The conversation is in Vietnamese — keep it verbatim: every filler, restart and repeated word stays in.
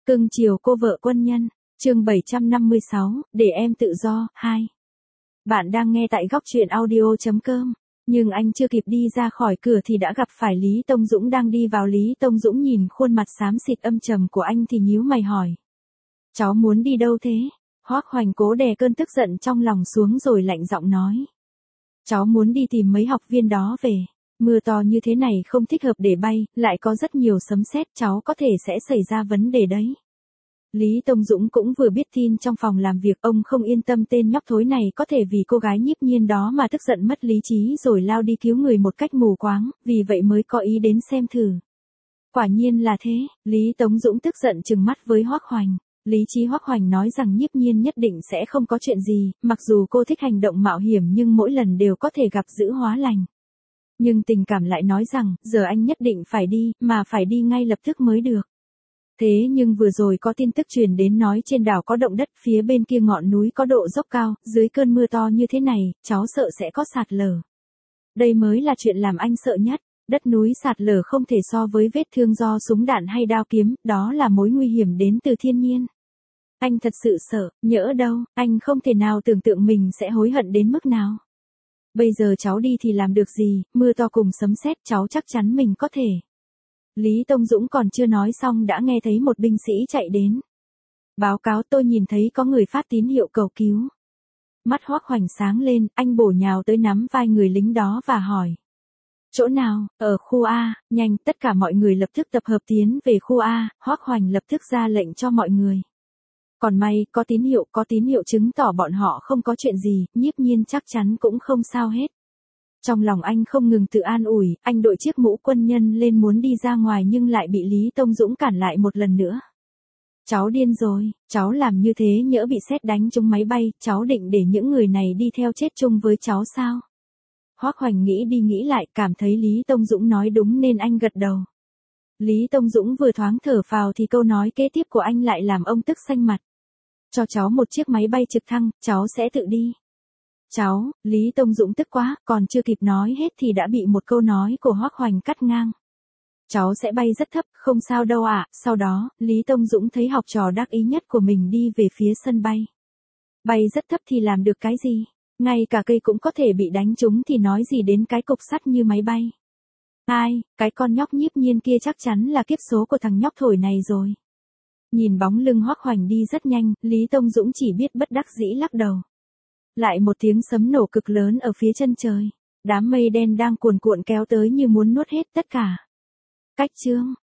Cưng chiều cô vợ quân nhân, chương bảy trăm năm mươi sáu, để em tự do, hai. Bạn đang nghe tại góc truyện audio chấm com, nhưng anh chưa kịp đi ra khỏi cửa thì đã gặp phải Lý Tông Dũng đang đi vào. Lý Tông Dũng nhìn khuôn mặt xám xịt âm trầm của anh thì nhíu mày hỏi. Cháu muốn đi đâu thế? Hoắc Hoành cố đè cơn tức giận trong lòng xuống rồi lạnh giọng nói. Cháu muốn đi tìm mấy học viên đó về. Mưa to như thế này không thích hợp để bay, lại có rất nhiều sấm sét, cháu có thể sẽ xảy ra vấn đề đấy. Lý Tông Dũng cũng vừa biết tin trong phòng làm việc, ông không yên tâm tên nhóc thối này có thể vì cô gái Nhiếp Nhiên đó mà tức giận mất lý trí rồi lao đi cứu người một cách mù quáng, vì vậy mới có ý đến xem thử. Quả nhiên là thế, Lý Tông Dũng tức giận trừng mắt với Hoắc Hoành. Lý trí Hoắc Hoành nói rằng Nhiếp Nhiên nhất định sẽ không có chuyện gì, mặc dù cô thích hành động mạo hiểm nhưng mỗi lần đều có thể gặp dữ hóa lành. Nhưng tình cảm lại nói rằng, giờ anh nhất định phải đi, mà phải đi ngay lập tức mới được. Thế nhưng vừa rồi có tin tức truyền đến nói trên đảo có động đất, phía bên kia ngọn núi có độ dốc cao, dưới cơn mưa to như thế này, cháu sợ sẽ có sạt lở. Đây mới là chuyện làm anh sợ nhất, đất núi sạt lở không thể so với vết thương do súng đạn hay đao kiếm, đó là mối nguy hiểm đến từ thiên nhiên. Anh thật sự sợ, nhỡ đâu, anh không thể nào tưởng tượng mình sẽ hối hận đến mức nào. Bây giờ cháu đi thì làm được gì, mưa to cùng sấm sét, cháu chắc chắn mình có thể. Lý Tông Dũng còn chưa nói xong đã nghe thấy một binh sĩ chạy đến. Báo cáo, tôi nhìn thấy có người phát tín hiệu cầu cứu. Mắt Hoắc Hoành sáng lên, anh bổ nhào tới nắm vai người lính đó và hỏi. Chỗ nào? Ở khu A, nhanh, tất cả mọi người lập tức tập hợp tiến về khu A. Hoắc Hoành lập tức ra lệnh cho mọi người. Còn may, có tín hiệu, có tín hiệu chứng tỏ bọn họ không có chuyện gì, Nhiếp Nhiên chắc chắn cũng không sao hết. Trong lòng anh không ngừng tự an ủi, anh đội chiếc mũ quân nhân lên muốn đi ra ngoài nhưng lại bị Lý Tông Dũng cản lại một lần nữa. Cháu điên rồi, cháu làm như thế nhỡ bị sét đánh trúng máy bay, cháu định để những người này đi theo chết chung với cháu sao? Hoắc Hoành nghĩ đi nghĩ lại, cảm thấy Lý Tông Dũng nói đúng nên anh gật đầu. Lý Tông Dũng vừa thoáng thở phào thì câu nói kế tiếp của anh lại làm ông tức xanh mặt. Cho cháu một chiếc máy bay trực thăng, cháu sẽ tự đi. Cháu, Lý Tông Dũng tức quá, còn chưa kịp nói hết thì đã bị một câu nói của Hoắc Hoành cắt ngang. Cháu sẽ bay rất thấp, không sao đâu ạ. À. Sau đó, Lý Tông Dũng thấy học trò đắc ý nhất của mình đi về phía sân bay. Bay rất thấp thì làm được cái gì? Ngay cả cây cũng có thể bị đánh trúng thì nói gì đến cái cục sắt như máy bay. Ai, cái con nhóc Nhiếp Nhiên kia chắc chắn là kiếp số của thằng nhóc thổi này rồi. Nhìn bóng lưng Hoắc Hoành đi rất nhanh, Lý Tông Dũng chỉ biết bất đắc dĩ lắc đầu. Lại một tiếng sấm nổ cực lớn ở phía chân trời. Đám mây đen đang cuồn cuộn kéo tới như muốn nuốt hết tất cả. Cách chương.